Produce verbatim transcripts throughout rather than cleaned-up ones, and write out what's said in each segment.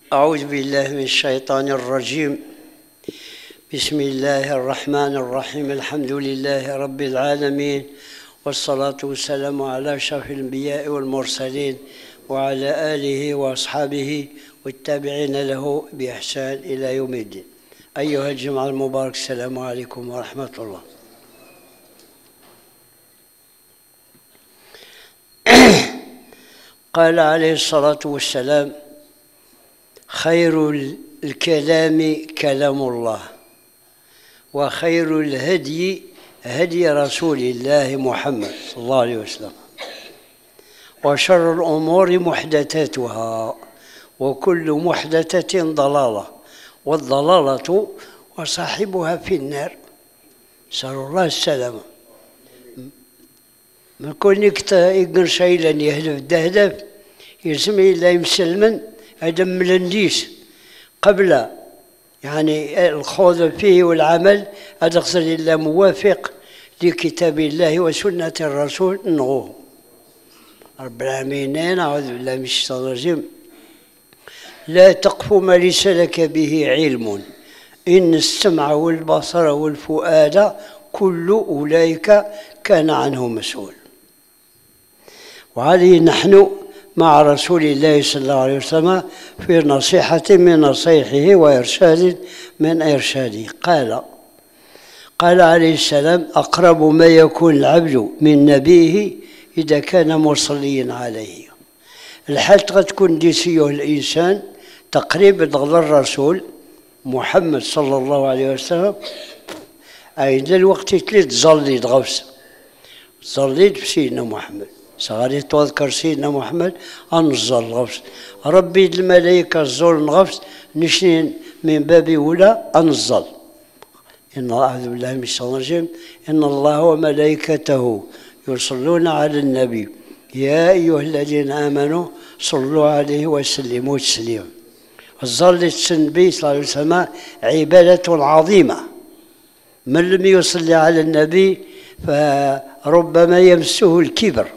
أعوذ بالله من الشيطان الرجيم. بسم الله الرحمن الرحيم. الحمد لله رب العالمين، والصلاة والسلام على أشرف الأنبياء والمرسلين وعلى آله وأصحابه والتابعين له بإحسان إلى يوم الدين. أيها الجماعة المبارك، السلام عليكم ورحمة الله. قال عليه الصلاة والسلام: خير الكلام كلام الله، وخير الهدي هدي رسول الله محمد صلى الله عليه وسلم، وشر الأمور محدثاتها، وكل محدثة ضلالة، والضلالة وصاحبها في النار، نسأل الله السلامة. من كون يقن شيئا يهلف دهدف يسمي الله مسلما هذا ملنديس قبل يعني الخوض فيه والعمل، هذا قصد الله موافق لكتاب الله وسنة الرسول نغوه. رب العالمين أعوذ بالله من الشيطان الرجيم: لا تقف ما ليس لك به علم إن السمع والبصر والفؤاد كل أولئك كان عنه مسؤول. وهذه نحن مع رسول الله صلى الله عليه وسلم في نصيحة من نصيحه وإرشاد من إرشاده. قال قال عليه السلام: أقرب ما يكون العبد من نبيه إذا كان مصليا عليه. الحال تكون ديسيه الإنسان تقريبا غير الرسول محمد صلى الله عليه وسلم. عند الوقت تلت ظليت غفص ظليت بسيدنا محمد صغاري تذكر سيدنا محمد أنزل غفص ربي الملائكة الزول غفص نشنين من باب ولا أنزل. إن أعوذ بالله من الشيطان الرجيم: إن الله وملائكته يصلون على النبي يا أيها الذين آمنوا صلوا عليه وسلموا تسليما. ظلت النبي صلى الله عليه وسلم عبادة عظيمة، من لم يصلي على النبي فربما يمسه الكبر.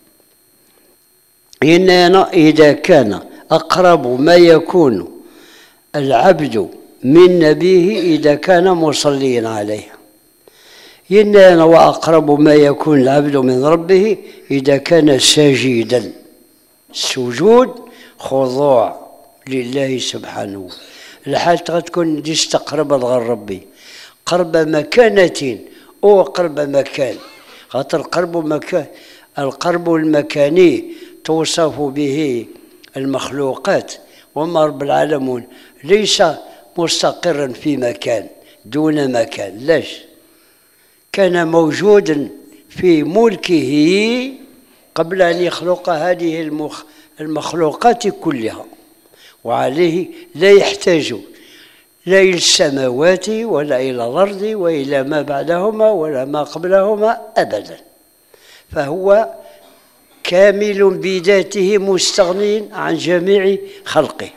إننا إذا كان أقرب ما يكون العبد من نبيه إذا كان مصليا عليه، إننا وأقرب ما يكون العبد من ربه إذا كان ساجدا. السجود خضوع لله سبحانه. الحال تكون دي استقرب غير ربي قرب مكانة أو قرب مكان، خاطر القرب مكان القرب المكاني توصف به المخلوقات، وما رب العالمين ليس مستقرا في مكان دون مكان. لاش كان موجودا في ملكه قبل أن يخلق هذه المخ المخلوقات كلها، وعليه لا يحتاج لا إلى السماوات ولا إلى الأرض وإلى ما بعدهما ولا ما قبلهما أبدا، فهو كامل بذاته مستغني عن جميع خلقه.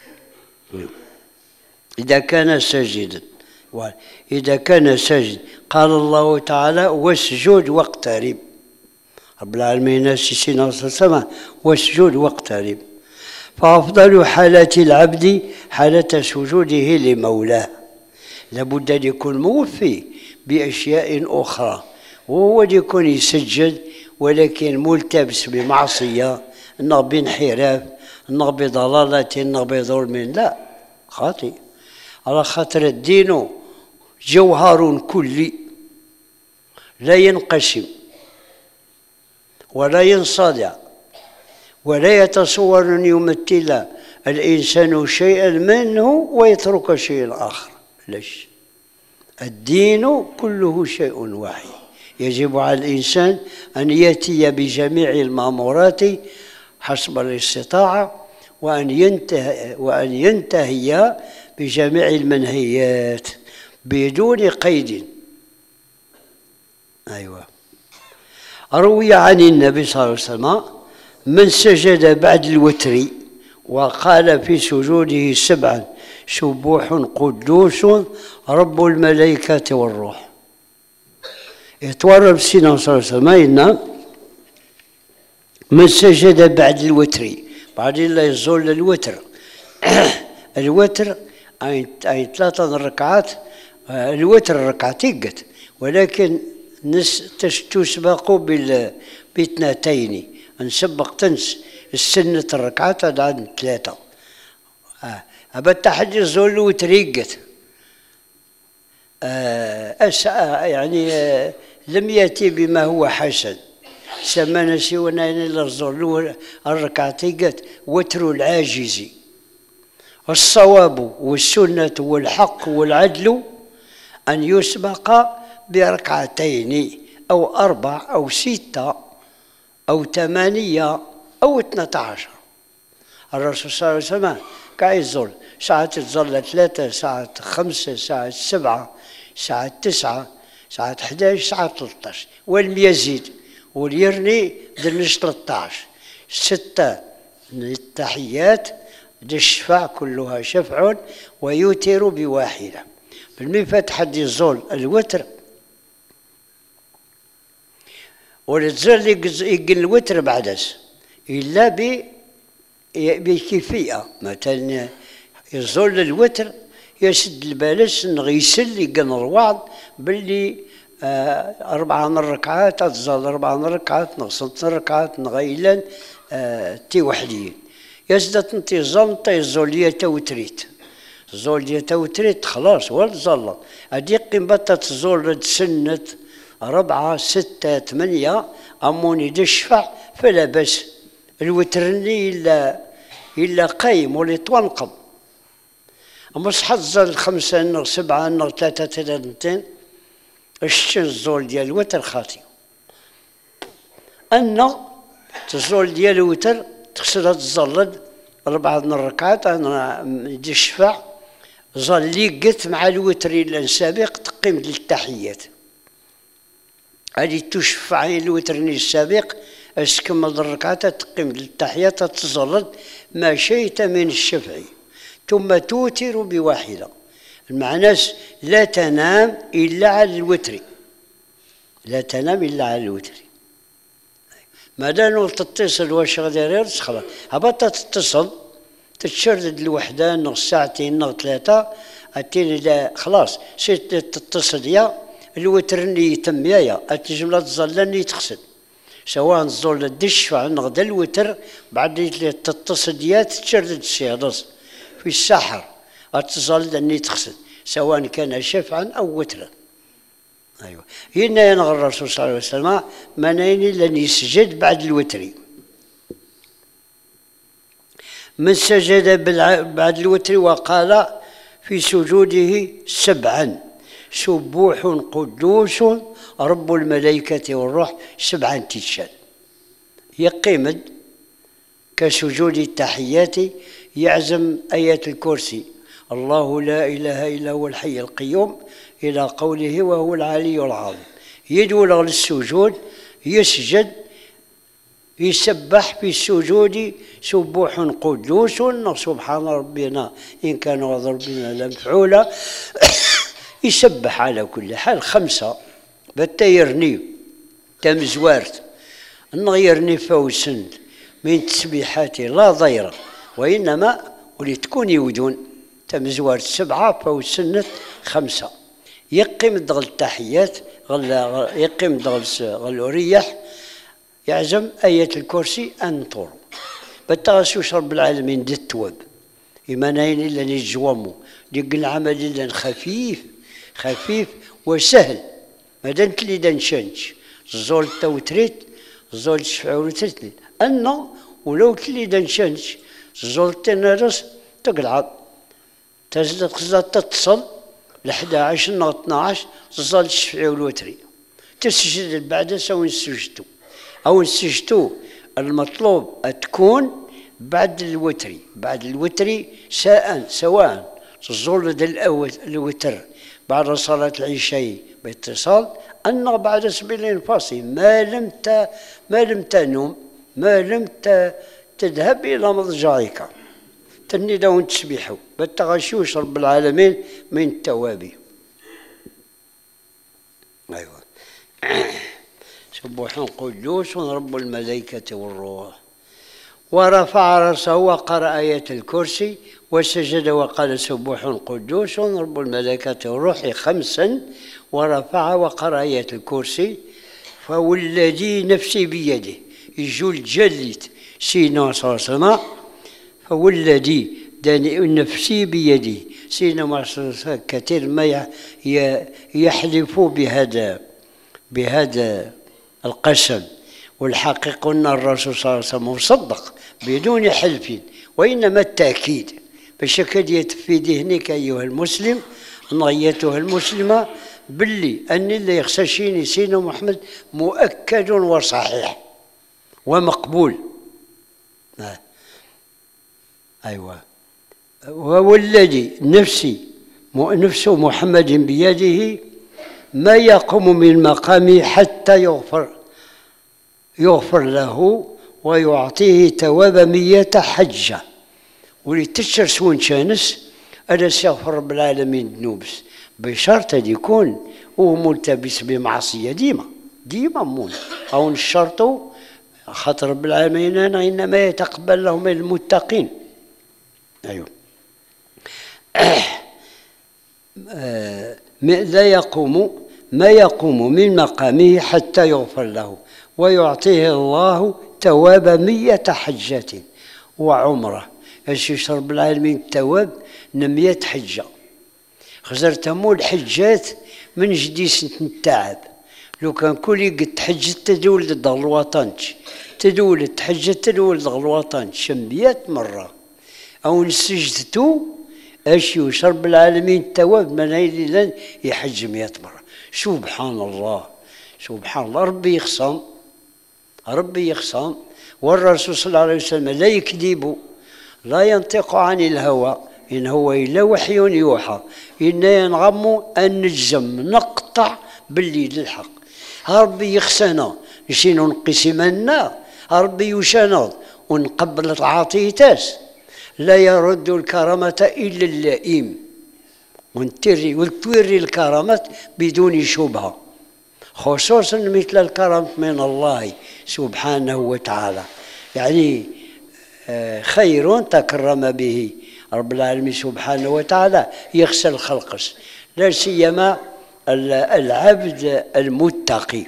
إذا كان ساجدا إذا كان ساجدا قال الله تعالى: واسجد واقترب. رب العالمين سيدنا السماء واسجد واقترب. فأفضل حالة العبد حالة سجوده لمولاه. لابد أن يكون موفي بأشياء أخرى، وهو يكون يسجد ولكن ملتبس بمعصية، إنه بانحراف، إنه بضلالة، إنه بظلم. لا، خاطئ. على خاطر الدين جوهر كلي لا ينقسم ولا ينصدع، ولا يتصور أن يمثل الإنسان شيئا منه ويترك شيئا آخر. ليش؟ الدين كله شيء واحد. يجب على الإنسان أن يأتي بجميع المأمورات حسب الاستطاعة، وأن ينتهي وأن ينتهي بجميع المنهيات بدون قيد. أيوة. روي عن النبي صلى الله عليه وسلم: من سجد بعد الوتر وقال في سجوده سبعا: سبوح قدوس رب الملائكة والروح. يتورى سيدنا صلى الله عليه وسلم إن من سجد بعد الوتر بعد لا يزول الوتر الوتر أي أي ثلاثة ركعات، الوتر ركعتين قد، ولكن نس تسبق باثنتين، نسبق تنس السنة الركعات عند ثلاثة. آه. أبا التحدي الزول الوتر يقت. آه. يعني آه. لم يأتي بما هو حسن. سمانا سيونا الزول الركعتين قد وتر العاجز. الصواب والسنة والحق والعدل أن يسبق بركعتين أو أربع أو ستة أو ثمانية أو اثنتا عشر. الرسول صلى الله عليه وسلم كاع يزول ساعات تظل ثلاثة، ساعات خمسة، ساعات سبعة، ساعات تسعة، ساعات حداش، ساعات ثلاثطاش، ولم يزيد وليرني درنش ثلاثطاش. ستة التحيات الشفع كلها شفع ويوتر بواحدة. بالمفات حد يزول الوتر ولتزول يقل الوتر بعدس إلا بكيفية. مثلا يزول الوتر يسد البالس غيسل يقن الوعد باللي آه أربعة من الركعات تزال أربعة من الركعات نغصت الركعات نغيلا آه تي وحدين يزدت انتي زال تي زولية توتريت زولية توتريت خلاص ولد زال هادي قيمة تزول سنة ربعة ستة ثمانية أموني دشفع فلا بس الوترني إلا إلا قايم ولي تونقض. أما صحت زال خمسة نغ سبعة نغ ثلاثة ثلاثتين الشن الزول ديال الوتر خاطي. أن تزول ديال الوتر تخسرها تزلد أربعة من الركعات أنا دشفع زال لي قت مع الوتر إلا سابق تقيم للتحيات. هذه تشفع الوترني السابق أسكمل الركعات تقيم للتحيات تزلد ما شئت من الشفعي ثم توتر بواحدة. المعنى لا تنام إلا على الوتر، لا تنام إلا على الوتر. ما دام تتصل واش غادي غير خلاص هبطت تتصل تتشردد الوحدة نغ ساعتين نغ ثلاثة أتين إذا خلاص سيت تتصل يا الوترني يتم يا الجملة تظلني تغسل سواء تظل الدشفع نغدا الوتر بعد تتصل يا تتشردد السيادس في السحر أتصل أني تغسل سواء كان شفعا أو وترا. أيوة هنا ينغى الرسول صلى الله عليه وسلم منين لن يسجد بعد الوتر. من سجد بعد الوتر وقال في سجوده سبعا سبوح قدوس رب الملائكة والروح سبعا تتشال يقيمد كسجود التحيات يعزم آيات الكرسي الله لا إله إلا هو الحي القيوم إلى قوله وهو العلي العظيم يدول للسجود يسجد يسبح في السجود سبوح قدوس سبحان ربنا إن كان وعد ربنا لمفعولا يسبح على كل حال خمسة بتا يرني تمزوارت نغيرني فوسن من تسبيحاتي لا ضير وإنما ولتكون يودون تمزوارت سبعة فوسنة خمسة يقيم دغل التحيات يقيم دغل الريح يعزم آية الكرسي أن طور بتغسوش رب العالمين دي التواب إيمانين إلا نجوامو ديك العمل إلا خفيف خفيف وسهل مادام تلي دنشنش زول توتريت زول شفعول تتلي أن ولو تلي دنشنش زول تنرس تقلع تزل خزات تتصل لحدا عشر نغ اثناعش زول الشفعول وتري تسجد بعد سوي سجدتو أو سجدتو المطلوب تكون بعد الوتري بعد الوتري ساء سواء الزول ديال الوتر بعد صلاة العشاء باتصال أن بعد سبيل الفاصل ما لم ت ما لم تنم ما لم ت تذهب إلى مضجعك تني داون تسبيحو بالتغشوش رب العالمين من التوابي. أيوة سبوح قدوس رب الملائكة والروح ورفع رأسه وقرأ آية الكرسي وسجد وقال سبوح قدوس رب الملائكة والروح خمسا، ورفع وقرأ آية الكرسي. فوالذي نفسي بيده يجو الجلد سيدنا صلى الله عليه وسلم، فوالذي نفسي بيده سيدنا محمد صلى الله عليه وسلم كثير ما يحلف بهذا بهذا القسم، والحقيقة أن الرسول صلى الله عليه وسلم مصدق بدون حلف وإنما التأكيد، باش يكاد في ذهنك أيها المسلم أن أيتها المسلمة باللي أن اللي يخششيني سيدنا محمد مؤكد وصحيح ومقبول. آه. أيوة. والذي نفسي نفس محمد بيده ما يقوم من مقامه حتى يغفر يغفر له ويعطيه تواب مية حجة. ولتشر سون شانس ألا سيغفر رب العالمين ذنوبس بشرط أن يكون هو ملتبس بمعصية ديما ديما مون أو الشرط خاطر رب العالمين إنما يتقبل له من المتقين. أيوه. لا يقوم ما يقوم من مقامه حتى يغفر له ويعطيه الله تواب مية حجة وعمرة. اش يشرب العالمين التواب مية حجة خزرتمو الحجات من جديس التعب. لو كان كل قد تحجت تدول للضغ الوطن تدول تحجت تدول للضغ الوطن شميات مرة أو نسجدتو اش يشرب العالمين التواب من هيلي يحج مئة مرة. سبحان الله سبحان الله. ربي يخصم ربي يخصم والرسول صلى الله عليه وسلم لا يكذب لا ينطق عن الهوى إن هو إلا وحي يوحى إنا ينغم أن نجزم نقطع بالليل الحق. ربي يخسنا نسينا نقسم لنا ربي يشنض ونقبل العطيتاس لا يرد الكرامة إلا اللئيم ونتري وتوري الكرامات بدون شبهة خصوصا مثل الكرم من الله سبحانه وتعالى. يعني خير تكرم به رب العالمين سبحانه وتعالى يخشى الخلق لا سيما العبد المتقي.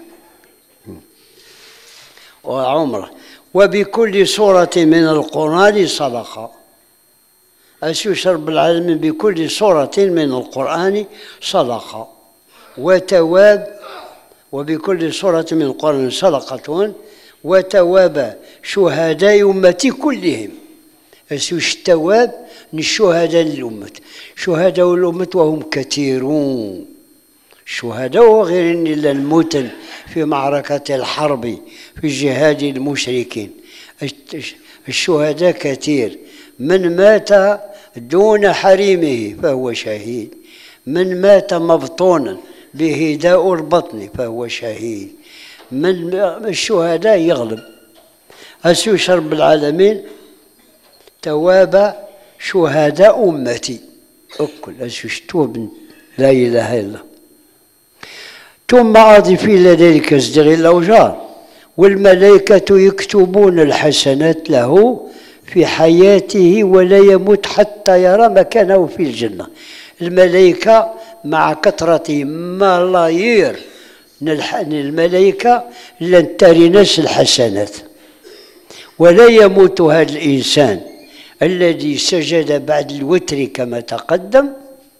وعمره وبكل سورة من القرآن صدقة. أسيس رب العالمين بكل سورة من القرآن صدقة وتواب وبكل سورة من القرآن صدقة وتواب شهداء أمتي كلهم. أسيس التواب للشهداء الأمة شهداء الأمة وهم كثيرون شهداء وغير إلا الموتى في معركة الحرب في جهاد المشركين. الشهداء كثير من مات دون حريمه فهو شهيد من مات مبطونا بهداء البطن فهو شهيد. من الشهداء يغلب. أسيس رب العالمين تواب شهداء أمتي أكل أسيس توب لا إله إلا الله. ثم أضف إلى ذلك ازدغ الأوجار والملائكة يكتبون الحسنات له في حياته ولا يموت حتى يرى مكانه في الجنة. الملائكة مع كثرة ملايير الملائكة لن ترنس الحسنات ولا يموت هذا الإنسان الذي سجد بعد الوتر كما تقدم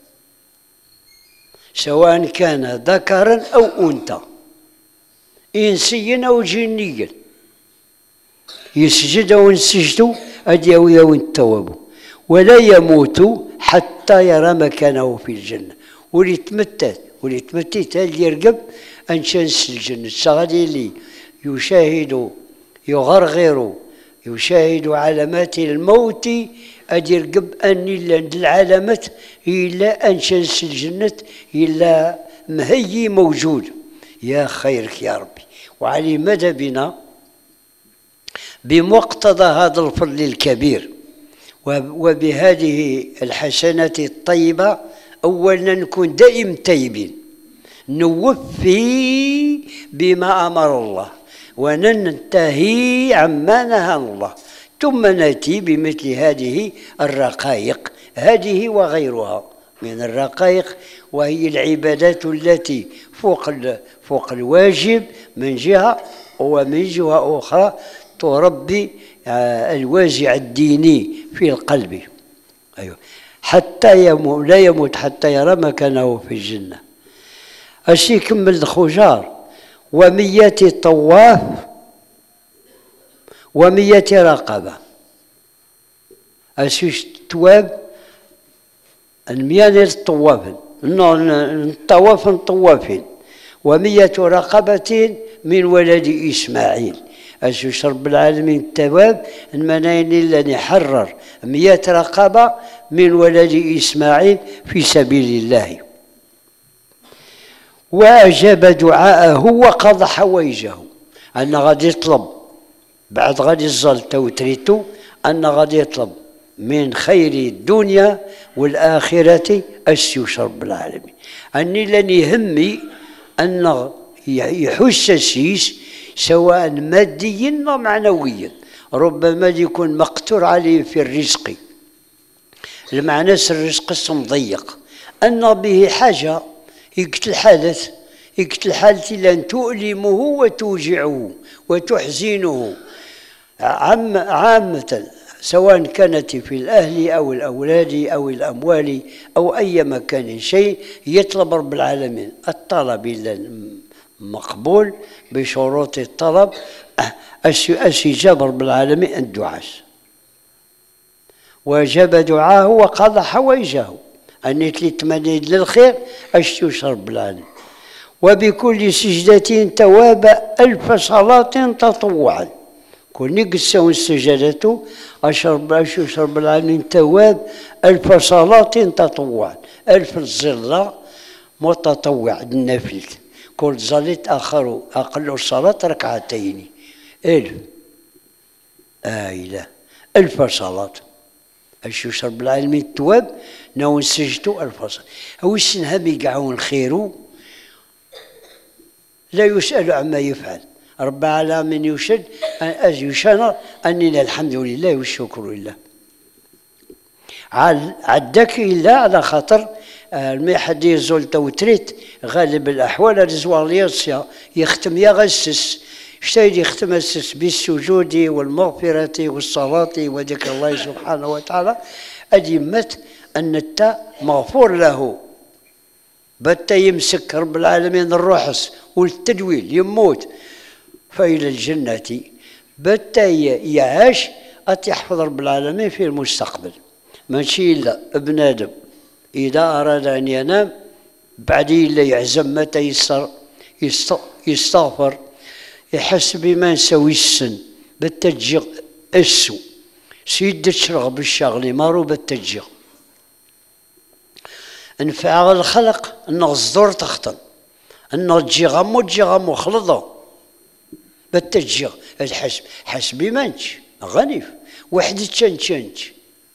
سواء كان ذكرا أو أنثى إنسيا أو جنيا يسجد ونسجد أديويا ونتوابوا ولا يموت حتى يرى مكانه في الجنة. وليتمتت وليتمتت اللي يرقب أنشانس الجنة الصغادي اللي يشاهد يغرغر يشاهد علامات الموت أدي يرقب أن العلامات إلا أنشانس الجنة إلا مهي موجود. يا خيرك يا ربي. وعلي ماذا بنا بمقتضى هذا الفضل الكبير وبهذه الحسنات الطيبة أولا نكون دائم تائبين نوفي بما أمر الله وننتهي عما نهى الله ثم نأتي بمثل هذه الرقائق، هذه وغيرها من الرقائق، وهي العبادات التي فوق فوق الواجب من جهة، ومن جهة أخرى تربي الوازع الديني في القلب. أيوة. حتى يموت، لا يموت حتى يرى مكانه في الجنة. اش يكمل الخجار؟ ومية طواف ومية رقبة. اش تواب الميان الطوافين، الطواف طوافين، ومية رقبة من ولد إسماعيل. أش رب العالمين التواب المناين اللي حرر مية رقبة من ولد إسماعيل في سبيل الله. وأجاب دعاءه وقضى حوائجه، أن غادي يطلب بعد غادي يظل توتريتو، أن غادي يطلب من خير الدنيا والآخرة أش رب العالمين. أني لن يهمي أن يحس السيس سواء ماديا أو معنويا، ربما يكون مقتور عليه في الرزق، المعنى الرزق مضيق، أن به حاجة يقتل حدث، يقتل حالة لأن تؤلمه وتوجعه وتحزنه عام عامة، سواء كانت في الأهل أو الأولاد أو الأموال أو أي مكان شيء، يطلب رب العالمين الطلب مقبول بشروط الطلب، استجاب رب العالمين الدعاء. وأجاب دعاه وقضى حوائجه، أن يتمنى للخير أشتوش رب العالمين. وبكل سجدة تواب ألف صلاة تطوعا، كل نقسم السجدة أشرب أشوش رب العالمين تواب ألف صلاة تطوعا، ألف الظلة متطوع النفل، كل زلت آخر أقل الصلاة ركعتين، ألف آيلة ألف صلاة أشوش رب العالمين تواب نو سجدو ألف صلاة. هو السنهم يقعون خيرو لا يسأل عما يفعل، رب العالمين يشد أز يشان أننا الحمد لله والشكر لله. عدك إلا على خاطر المي حد يزول توتريت غالب الأحوال رزوالياسيا يختم يغسس شتايد يختم السس بالسجود والمغفرة والصلاة وذكر الله سبحانه وتعالى، أدمت أن التاء مغفور له، بتا يمسك رب العالمين الروحس والتدويل يموت فإلى الجنة، بتا يعيش أتيحفظ رب العالمين في المستقبل. ماشي إلا ابن آدم إذا أراد أن ينام بعد إلا يعزم متى يستغفر يحس بما نسوي السن بالتجي السو سيد تشرغ بالشغل مارو بالتجي انفع الخلق انه الصدور تخطن انه تجي غمو تجي غمو خلطو بالتجي الحسب حسبي مانش غنيف واحد تشنشنش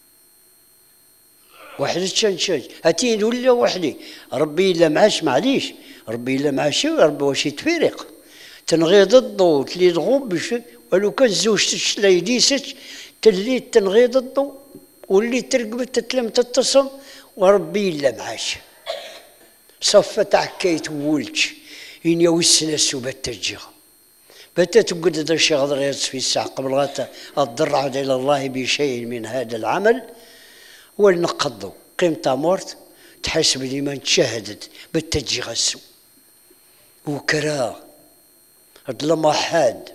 واحد تشنشنش هاتين ولا وحدي ربي الا معاش معليش ربي الا معاش ربي واش يتفرق تنغي ضده تلي تغوب باش ولو كان زوجتك لا يديسك تلي تنغي ضده واللي ترقبت تتلم تتصل وربي الا معاش صفت عكيت ولدش إن يوسنا السوبة تجيغ بتا تقعد هذا الشيء غير في الساعة قبل غاتا الضرع إلى الله بشيء من هذا العمل ولنقضوا قيمة مورت تحسب لي من تشاهدت بالتجيغ السو وكراه الظلمة حاد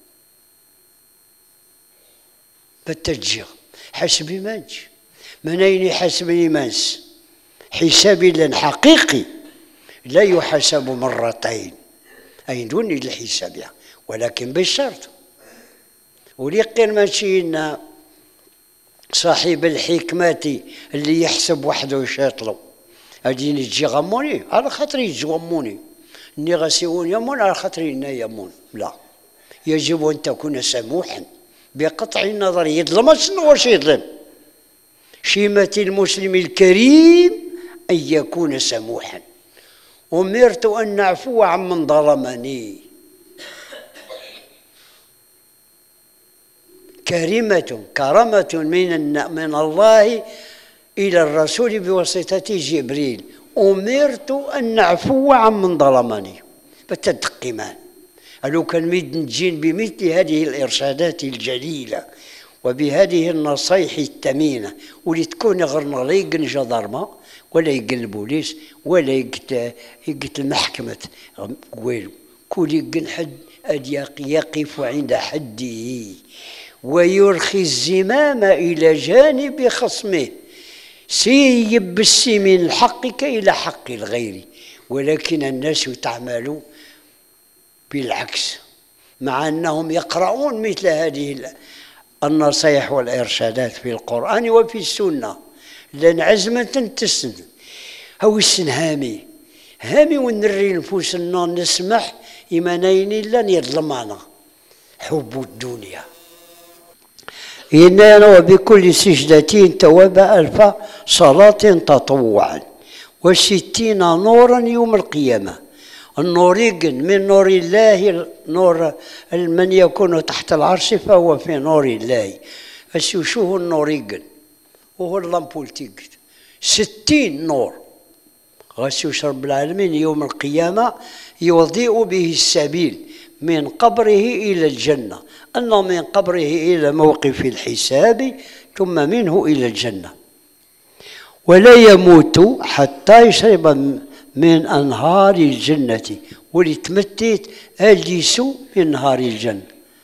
بالتجيغ حسبي مانش منين يحسبني مانس حسابي لن حقيقي لا يحسب مرتين أي دون الحساب يعني. ولكن بالشرط وليقين ماشي إن صاحب الحكمة اللي يحسب وحده ويشاطلو أجيني تجي غموني على خاطري يجي إني غاسيون يمون على خاطري إنا يمون لا يجب أن تكون سموحا بقطع النظر يظلم شنو واش يظلم شيمة المسلم الكريم أن يكون سموحا أمرت أن نعفو عمن ظلمني كريمة كرامة من من الله إلى الرسول بواسطة جبريل، أمرت أن نعفو عمن ظلمني. فتدقمان لو كان ميد نجين بمثل هذه الإرشادات الجليلة وبهذه النصائح الثمينة، واللي تكون غير لا يقن جدارمة ولا يقن البوليس ولا يقن المحكمة والو، كل يقن حد يقف عند حده ويرخي الزمام إلى جانب خصمه، سيب السي من حقك إلى حق الغير. ولكن الناس تعمل بالعكس، مع أنهم يقرؤون مثل هذه النصائح والإرشادات في القرآن وفي السنة، لأن عزمة تسن أو السن هامي هامي ونري نفوسنا نسمح إيمانين لن يظلمنا حب الدنيا. إننا وبكل سجدة تواب ألف صلاة تطوعا وستين نورا يوم القيامة. النور يقن من نور الله، نور من يكون تحت العرش فهو في نور الله. أشوفوه النور يقن وهو اللامبول تيقن ستين نور غسوش رب العالمين يوم القيامة يضيء به السبيل من قبره إلى الجنة، أنه من قبره إلى موقف الحساب ثم منه إلى الجنة. ولا يموت حتى يشرب من أنهار الجنة، ولتمتت أجلس من نهار الجنة،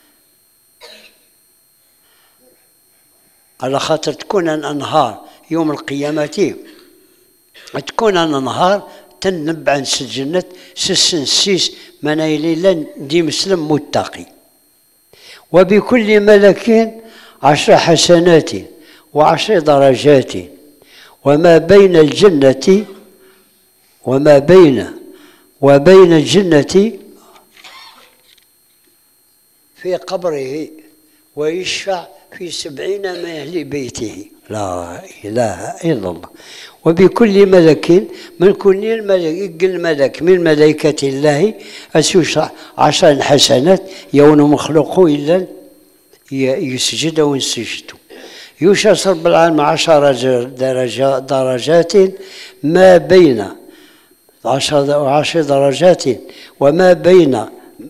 على خاطر تكون الأنهار يوم القيامة تكون الأنهار تنبع عن الجنة سسنسيس منايلي لن دي مسلم متقي. وبكل ملك عشر حسنات وعشر درجات، وما بين الجنة وما بين وبين الجنة في قبره، ويشفع في سبعين من أهل بيته، لا إله إلا الله. وبكل ملك من كل الملك الملك من ملائكة الله أسوش عشر حسنات يون مخلوق إلا يسجد وينسجد. يوشى رب العالمين عشر درجات درجات ما بين عشر وعشر درجات وما بين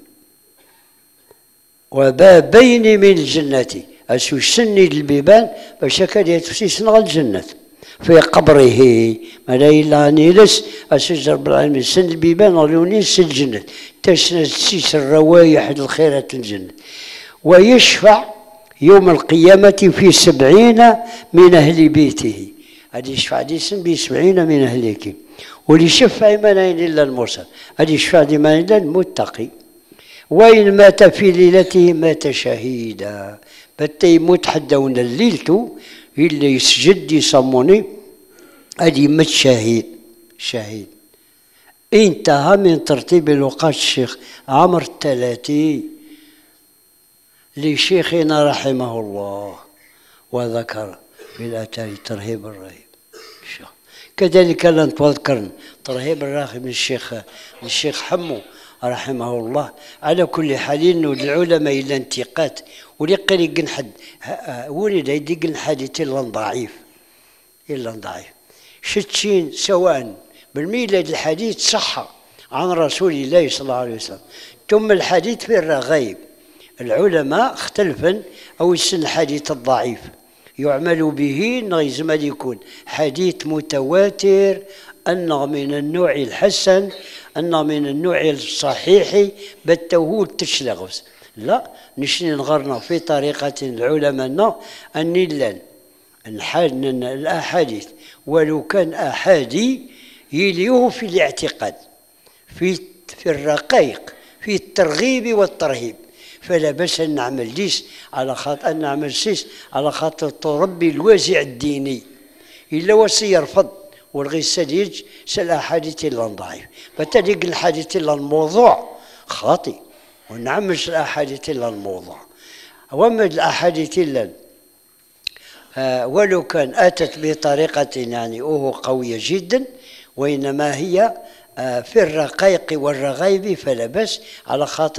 وبابين من الجنة، أسوش سني البيبان باش كاد يتفسيسنا الجنة في قبره ما لا إلا نيلس أسوش رب العالمين سن البيبان ولونيس الجنة تسنسيس الروايح الخيرات الجنة. ويشفع يوم القيامة في سبعين من أهل بيته، هذه يشفع دي سن بسبعين من أهلك، وليشفع منين إلا المرسل، هذه يشفع دي من إلا المتقي. وإن مات في ليلته مات شهيدا، بتي يموت حدا ونا الليلتو إلا يسجد يصموني هذه مات شهيد. شهيد انتهى من ترتيب الوقات الشيخ عمر الثلاثي لشيخنا رحمه الله، وذكر في الآثار ترهيب الرهيب. كذلك لن تذكرن ترهيب الراغب من الشيخ من الشيخ حمو رحمه الله. على كل حال العلماء إلا انتقاد ولقى يقن حد ولد يقن حديث إلا ضعيف إلا ضعيف شتشين سواء بالميلاد الحديث صح عن رسول الله صلى الله عليه وسلم، ثم الحديث في الرغيب العلماء اختلفا أو السن الحديث الضعيف يعمل به لازم يكون حديث متواتر، أنه من النوع الحسن، أنه من النوع الصحيح بالتوهول تشلغوس. لا نشني نغرنا في طريقة العلماء أن لن الأحاديث ولو كان أحادي يليه في الاعتقاد في في الرقائق في الترغيب والترهيب، فلا بأس أن نعمل ديس على خاطر أن نعمل سيس على خاطر تربي الوازع الديني. إلا وسي يرفض والغي السديج سالأحاديث إلا ضعيف، فتدق الحديث إلا الموضوع خاطئ ونعمش الأحاديث إلا الموضوع. وما الأحاديث إلا آه ولو كان أتت بطريقة يعني أوه قوية جدا، وإنما هي آه في الرقائق والرغائب فلا بأس على خاطر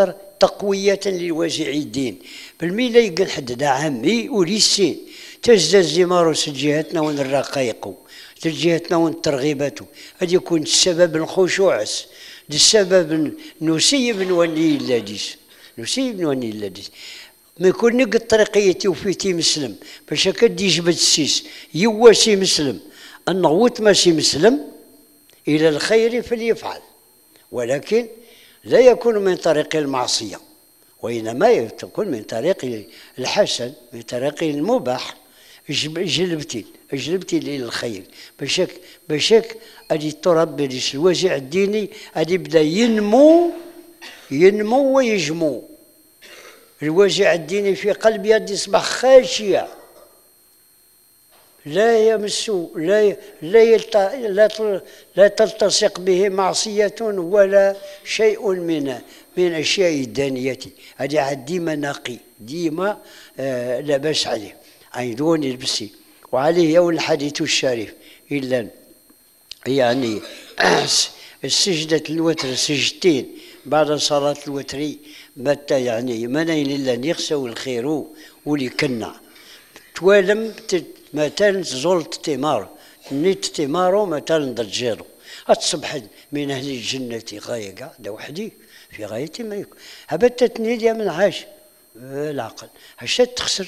تقوية للوازع الدين بالميلا يقن حدد عامي وليسين تجد الزمار سجيهتنا وين الرقائق تجيهتنا وين الترغيبات هذا يكون السبب الخشوع السبب نسيب نولي اللاديس نسيب نولي اللاديس ما يكون نق الطريقية وفيتي مسلم باش هكا يجبد السيس يواسي مسلم النغوت ماشي مسلم إلى الخير فليفعل ولكن لا يكون من طريق المعصية وإنما يكون من طريق الحسن من طريق المباح جلبتي جلبتي للخير باشك باشك أدي تربي الوازع الديني أدي بدا ينمو ينمو ويجمو الوازع الديني في قلب يد يصبح خاشع لا يمس لا لا لا لا تلتصق به معصية ولا شيء من من أشياء الدانية هذه عاد ديما نقي ديما آه لا بأس عليه عيدون يلبسي وعليه يوم الحديث الشريف إلا يعني السجدة الوتر سجدتين بعد صلاة الوتر متى يعني منين إلا يخسو الخير ولي كنا توالم مثلا زولت تمار نيت تمارو مثلا ضجيرو الصبح من أهل الجنة غاية قاعدة وحدي في غاية ما يكون هبت تنيديا من عاش العقل هشت تخسر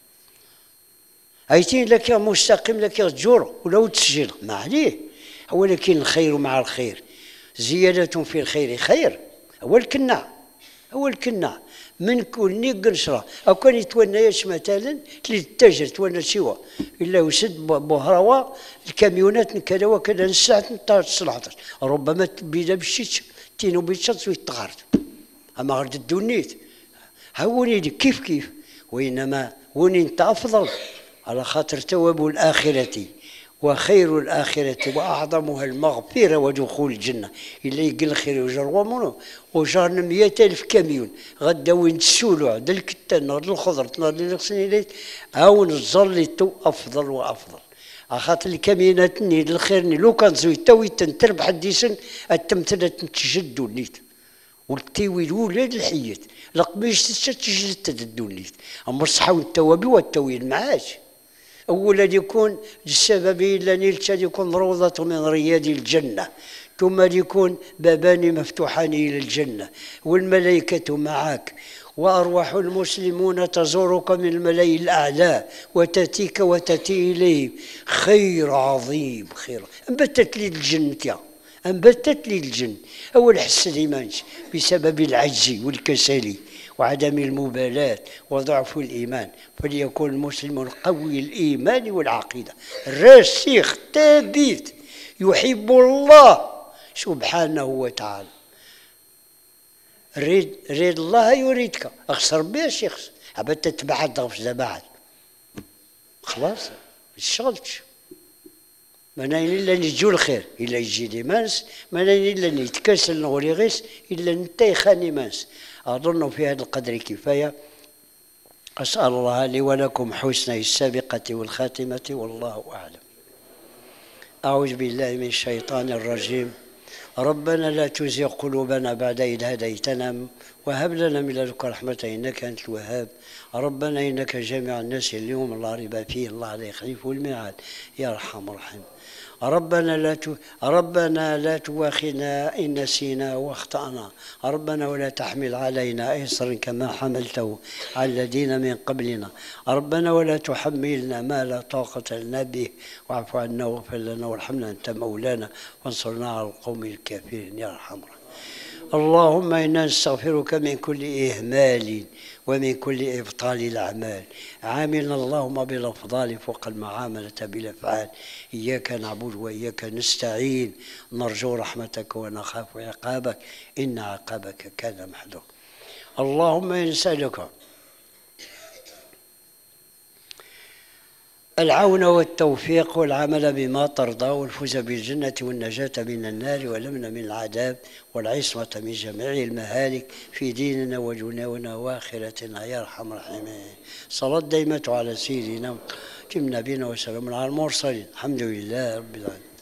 هايتين لك مستقيم لك جور ولو تسجل ما عليه ولكن الخير مع الخير زيادة في الخير خير هو الكنع هو الكنع من كل نيق نشرة أو كان يتوناش مثلا للتاجر تونا سوا إلا يسد بهروا الكاميونات كذا وكذا الساعة تصلح ربما بيدا بالشيش تينو بالشط ويتغارد أما غرد الدونيت هوني كيف كيف وإنما وني أنت أفضل على خاطر تواب الآخرة وخير الآخرة وأعظمها المغفرة ودخول الجنة إلا يقل الخير وجر ومنو وجرنا مئة ألف كاميون غدا وين تسولو عند الكتان نهار الخضر نهار اللي خصني ليت أو نظلتو أفضل وأفضل أخاطر الكاميونات نيد الخير لو كان زويتا ويتن تربح الديسن التمثلة تجدو نيت والتيويل ولاد الحيات لقبيش تجد تدو نيت أما الصحة والتوابي والتويل معاش أولا يكون السبب إلا نيلت يكون روضة من رياض الجنة ثم يكون بابان مفتوحان إلى الجنة والملائكة معك وأرواح المسلمون تزورك من الملأ الأعلى وتأتيك وتأتي إليه خير عظيم خير أنبتت لي الجنة يا أنبتت لي الجنة أول حس الإيمانش بسبب العجز والكسل وعدم المبالاة وضعف الإيمان فليكون المسلم قوي الإيمان والعقيدة راسخ ثابت يحب الله سبحانه وتعالى ريد ريد الله يريدك أخسر به الشخص أبدا تتبعد ضغف زبعد خلاص اشتغلتش ما ناين إلا نجو الخير إلا يجي لي مانس ما ناين إلا نتكاسل نغولي غيس إلا نتاي خاني مانس أظن في هذا القدر كفاية أسأل الله لي ولكم حسن السابقة والخاتمة والله أعلم. أعوذ بالله من الشيطان الرجيم. ربنا لا تزغ قلوبنا بعد إذ هديتنا وهب لنا من لدنك رحمة إنك أنت الوهاب. ربنا إنك جامع الناس اليوم لا ريب فيه الله لا يخلف الميعاد يا أرحم الراحمين. ربنا لا ت... ربنا لا تواخذنا إن نسينا واخطأنا. ربنا ولا تحمل علينا إصرا كما حملته على الذين من قبلنا. ربنا ولا تحملنا ما لا طاقة لنا به واعف عنا واغفر لنا وارحمنا أنت مولانا وانصرنا على القوم الكافرين يا أرحم الراحمين. اللهم إنا نستغفرك من كل إهمال ومن كل إبطال الأعمال. عاملنا اللهم بالأفضال فوق المعاملة بالأفعال. إياك نعبد وإياك نستعين نرجو رحمتك ونخاف عقابك إن عقابك كان محذورا. اللهم نسألك العون والتوفيق والعمل بما ترضى والفوز بالجنة والنجاة من النار والأمن من العذاب والعصمة من جميع المهالك في ديننا ودنيانا وآخرتنا يا أرحم الراحمين. صلاة دائمة على سيدنا نبينا وسلام على المرسلين. الحمد لله رب العالمين.